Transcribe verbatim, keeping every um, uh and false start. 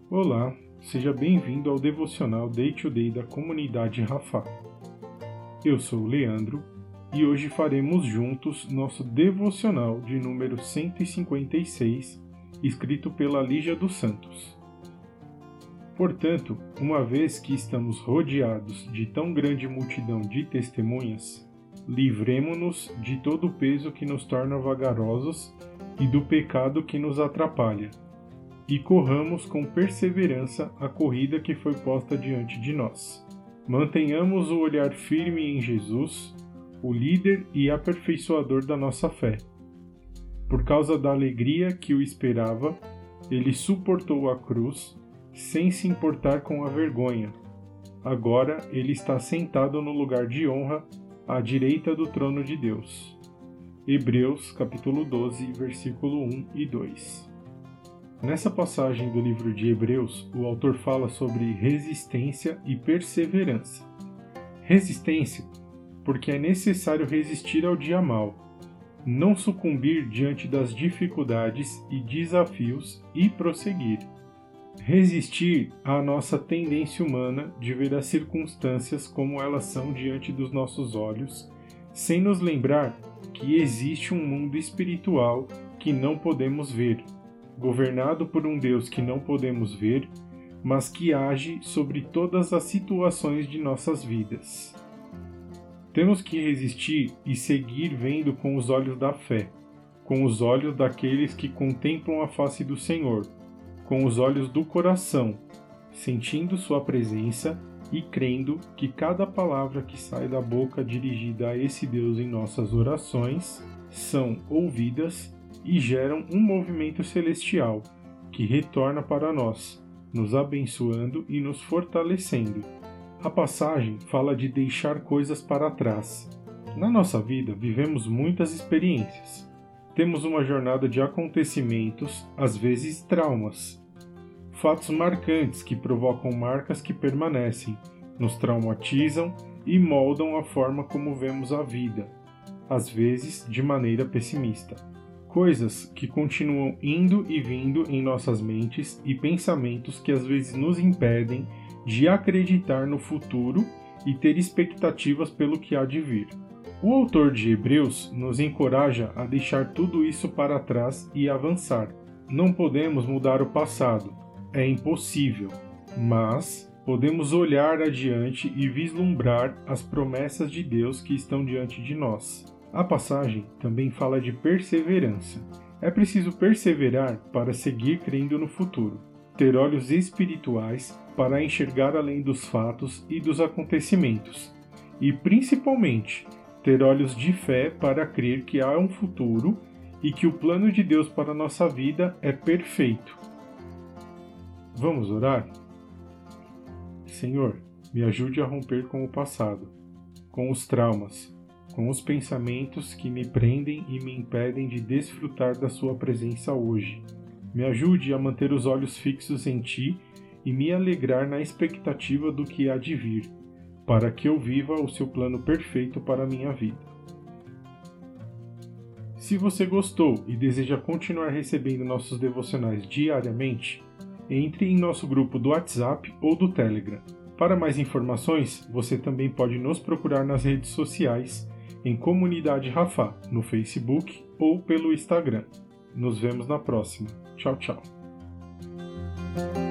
Olá, seja bem-vindo ao devocional Day to Day da comunidade Rafá. Eu sou o Leandro e hoje faremos juntos nosso devocional de número cento e cinquenta e seis, escrito pela Lígia dos Santos. Portanto, uma vez que estamos rodeados de tão grande multidão de testemunhas, livremo-nos de todo o peso que nos torna vagarosos e do pecado que nos atrapalha, e corramos com perseverança a corrida que foi posta diante de nós. Mantenhamos o olhar firme em Jesus, o líder e aperfeiçoador da nossa fé. Por causa da alegria que o esperava, ele suportou a cruz, sem se importar com a vergonha. Agora ele está sentado no lugar de honra, à direita do trono de Deus. Hebreus, capítulo doze, versículo um e dois. Nessa passagem do livro de Hebreus, o autor fala sobre resistência e perseverança. Resistência, porque é necessário resistir ao dia mau, não sucumbir diante das dificuldades e desafios e prosseguir. Resistir à nossa tendência humana de ver as circunstâncias como elas são diante dos nossos olhos, sem nos lembrar que existe um mundo espiritual que não podemos ver, governado por um Deus que não podemos ver, mas que age sobre todas as situações de nossas vidas. Temos que resistir e seguir vendo com os olhos da fé, com os olhos daqueles que contemplam a face do Senhor, com os olhos do coração, sentindo sua presença e crendo que cada palavra que sai da boca dirigida a esse Deus em nossas orações são ouvidas e geram um movimento celestial que retorna para nós, nos abençoando e nos fortalecendo. A passagem fala de deixar coisas para trás. Na nossa vida, vivemos muitas experiências. Temos uma jornada de acontecimentos, às vezes traumas. Fatos marcantes que provocam marcas que permanecem, nos traumatizam e moldam a forma como vemos a vida, às vezes de maneira pessimista. Coisas que continuam indo e vindo em nossas mentes e pensamentos que às vezes nos impedem de acreditar no futuro e ter expectativas pelo que há de vir. O autor de Hebreus nos encoraja a deixar tudo isso para trás e avançar. Não podemos mudar o passado, é impossível, mas podemos olhar adiante e vislumbrar as promessas de Deus que estão diante de nós. A passagem também fala de perseverança. É preciso perseverar para seguir crendo no futuro, ter olhos espirituais para enxergar além dos fatos e dos acontecimentos, e principalmente ter olhos de fé para crer que há um futuro e que o plano de Deus para a nossa vida é perfeito. Vamos orar? Senhor, me ajude a romper com o passado, com os traumas, com os pensamentos que me prendem e me impedem de desfrutar da sua presença hoje. Me ajude a manter os olhos fixos em Ti e me alegrar na expectativa do que há de vir, para que eu viva o Seu plano perfeito para a minha vida. Se você gostou e deseja continuar recebendo nossos devocionais diariamente, entre em nosso grupo do WhatsApp ou do Telegram. Para mais informações, você também pode nos procurar nas redes sociais em Comunidade Rafá, no Facebook ou pelo Instagram. Nos vemos na próxima. Tchau, tchau.